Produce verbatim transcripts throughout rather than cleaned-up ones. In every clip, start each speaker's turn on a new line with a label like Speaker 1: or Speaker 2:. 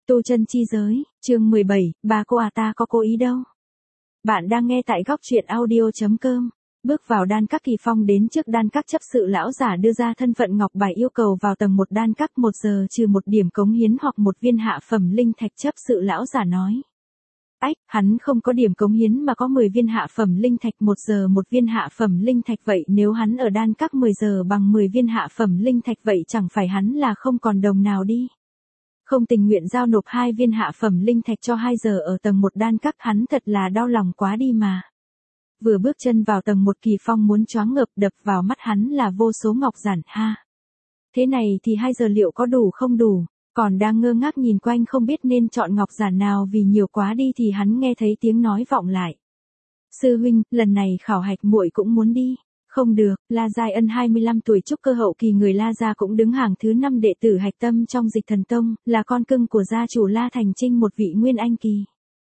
Speaker 1: Tu chân chi giới, chương mười bảy, bà cô à ta có cố ý đâu. Bạn đang nghe tại góc truyện audio.com. Bước vào đan các, Kỳ Phong đến trước đan các chấp sự lão giả đưa ra thân phận ngọc bài yêu cầu vào tầng một đan các một giờ trừ một điểm cống hiến hoặc một viên hạ phẩm linh thạch. Chấp sự lão giả nói. Ách, hắn không có điểm cống hiến mà có mười viên hạ phẩm linh thạch, một giờ một viên hạ phẩm linh thạch, vậy nếu hắn ở đan các mười giờ bằng mười viên hạ phẩm linh thạch vậy chẳng phải hắn là không còn đồng nào đi. Không tình nguyện giao nộp hai viên hạ phẩm linh thạch cho hai giờ ở tầng một đan các, hắn thật là đau lòng quá đi mà. Vừa bước chân vào tầng một, Kỳ Phong muốn choáng ngợp, đập vào mắt hắn là vô số ngọc giản ha. Thế này thì hai giờ liệu có đủ không đủ, còn đang ngơ ngác nhìn quanh không biết nên chọn ngọc giản nào vì nhiều quá đi thì hắn nghe thấy tiếng nói vọng lại. Sư huynh, lần này khảo hạch muội cũng muốn đi. Không được, La Giai Ân hai mươi lăm tuổi trúc cơ hậu kỳ, người La gia cũng đứng hàng thứ năm đệ tử hạch tâm trong Dịch Thần Tông, là con cưng của gia chủ La Thành Trinh, một vị nguyên anh kỳ.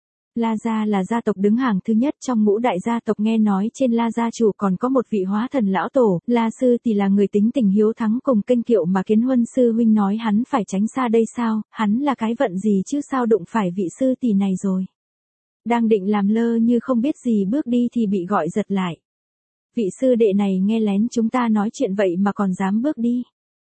Speaker 1: La gia là gia tộc đứng hàng thứ nhất trong ngũ đại gia tộc, nghe nói trên La gia chủ còn có một vị hóa thần lão tổ, La sư tỷ là người tính tình hiếu thắng cùng kênh kiệu mà Kiến Huân sư huynh nói hắn phải tránh xa đây sao, hắn là cái vận gì chứ sao đụng phải vị sư tỷ này rồi. Đang định làm lơ như không biết gì bước đi thì bị gọi giật lại. Vị sư đệ này nghe lén chúng ta nói chuyện vậy mà còn dám bước đi.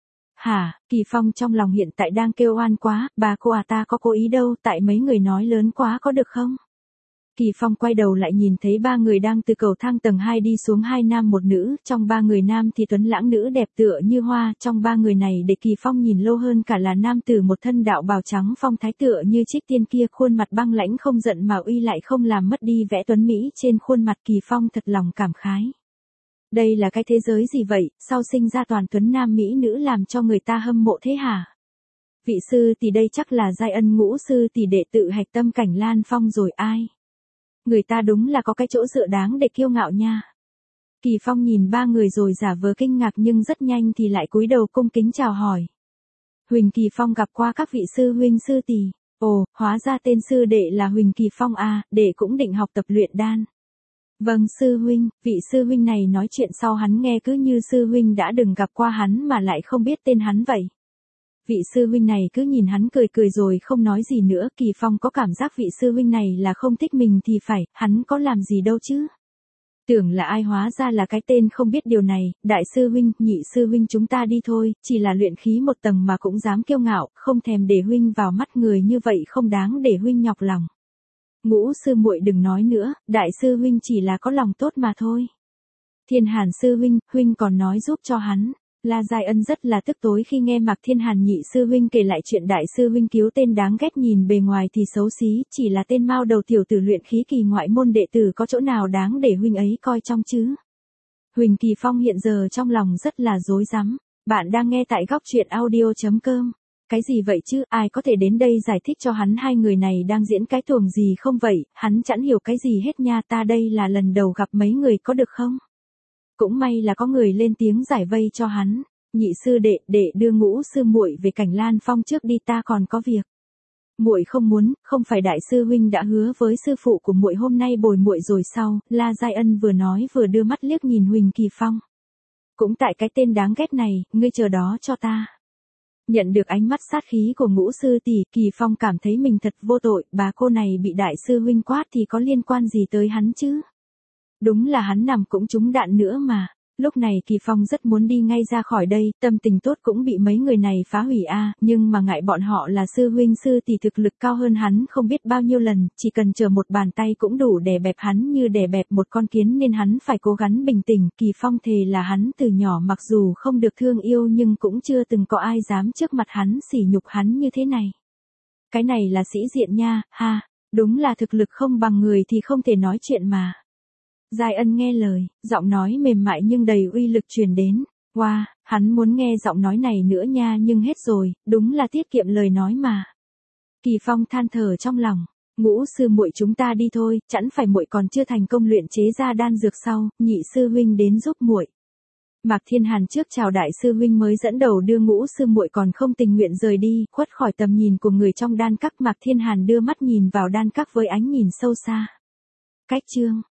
Speaker 1: Hả, Kỳ Phong trong lòng hiện tại đang kêu oan quá, bà cô à ta có cố ý đâu, tại mấy người nói lớn quá có được không? Kỳ Phong quay đầu lại nhìn thấy ba người đang từ cầu thang tầng hai đi xuống, hai nam một nữ, trong ba người nam thì tuấn lãng, nữ đẹp tựa như hoa, trong ba người này để Kỳ Phong nhìn lâu hơn cả là nam tử một thân đạo bào trắng phong thái tựa như trích tiên kia, khuôn mặt băng lãnh không giận mà uy lại không làm mất đi vẻ tuấn mỹ trên khuôn mặt. Kỳ Phong thật lòng cảm khái. Đây là cái thế giới gì vậy, sao sinh ra toàn tuấn nam mỹ nữ làm cho người ta hâm mộ thế hả? Vị sư tỷ đây chắc là Giai Ân ngũ sư tỷ đệ tự hạch tâm Cảnh Lan Phong rồi ai? Người ta đúng là có cái chỗ dựa đáng để kiêu ngạo nha. Kỳ Phong nhìn ba người rồi giả vờ kinh ngạc nhưng rất nhanh thì lại cúi đầu cung kính chào hỏi. Huỳnh Kỳ Phong gặp qua các vị sư huynh sư tỷ. Ồ, hóa ra tên sư đệ là Huỳnh Kỳ Phong à, đệ cũng định học tập luyện đan. Vâng sư huynh, vị sư huynh này nói chuyện sau hắn nghe cứ như sư huynh đã đừng gặp qua hắn mà lại không biết tên hắn vậy. Vị sư huynh này cứ nhìn hắn cười cười rồi không nói gì nữa. Kỳ Phong có cảm giác vị sư huynh này là không thích mình thì phải, hắn có làm gì đâu chứ. Tưởng là ai hóa ra là cái tên không biết điều này. Đại sư huynh, nhị sư huynh chúng ta đi thôi, chỉ là luyện khí một tầng mà cũng dám kiêu ngạo, không thèm để huynh vào mắt người như vậy không đáng để huynh nhọc lòng. Ngũ sư muội đừng nói nữa, đại sư huynh chỉ là có lòng tốt mà thôi. Thiên Hàn sư huynh, huynh còn nói giúp cho hắn. La Giai Ân rất là tức tối khi nghe Mạc Thiên Hàn nhị sư huynh kể lại chuyện đại sư huynh cứu tên đáng ghét, nhìn bề ngoài thì xấu xí, chỉ là tên mao đầu tiểu tử luyện khí kỳ ngoại môn đệ tử, có chỗ nào đáng để huynh ấy coi trong chứ. Huỳnh Kỳ Phong hiện giờ trong lòng rất là rối rắm. Bạn đang nghe tại góc truyện audio.com. Cái gì vậy chứ, ai có thể đến đây giải thích cho hắn hai người này đang diễn cái tuồng gì không vậy, hắn chẳng hiểu cái gì hết nha, ta đây là lần đầu gặp mấy người có được không? Cũng may là có người lên tiếng giải vây cho hắn. Nhị sư đệ, đệ đưa ngũ sư muội về Cảnh Lan Phong trước đi, ta còn có việc. Muội không muốn, không phải đại sư huynh đã hứa với sư phụ của muội hôm nay bồi muội rồi sao? La Giai Ân vừa nói vừa đưa mắt liếc nhìn Huỳnh Kỳ Phong. Cũng tại cái tên đáng ghét này, ngươi chờ đó cho ta. Nhận được ánh mắt sát khí của ngũ sư tỷ, Kỳ Phong cảm thấy mình thật vô tội, bà cô này bị đại sư huynh quát thì có liên quan gì tới hắn chứ? Đúng là hắn nằm cũng trúng đạn nữa mà. Lúc này Kỳ Phong rất muốn đi ngay ra khỏi đây, tâm tình tốt cũng bị mấy người này phá hủy a, à, nhưng mà ngại bọn họ là sư huynh sư tỷ thực lực cao hơn hắn không biết bao nhiêu lần, chỉ cần chờ một bàn tay cũng đủ đè bẹp hắn như đè bẹp một con kiến, nên hắn phải cố gắng bình tĩnh. Kỳ Phong thề là hắn từ nhỏ mặc dù không được thương yêu nhưng cũng chưa từng có ai dám trước mặt hắn sỉ nhục hắn như thế này. Cái này là sĩ diện nha, ha, đúng là thực lực không bằng người thì không thể nói chuyện mà. Giai Ân nghe lời, giọng nói mềm mại nhưng đầy uy lực truyền đến. Wow, hắn muốn nghe giọng nói này nữa nha, nhưng hết rồi, đúng là tiết kiệm lời nói mà. Kỳ Phong than thở trong lòng, ngũ sư muội chúng ta đi thôi, chẳng phải muội còn chưa thành công luyện chế ra đan dược sau, nhị sư huynh đến giúp muội. Mạc Thiên Hàn trước chào đại sư huynh mới dẫn đầu đưa ngũ sư muội còn không tình nguyện rời đi, khuất khỏi tầm nhìn của người trong đan các. Mạc Thiên Hàn đưa mắt nhìn vào đan các với ánh nhìn sâu xa. Cách chương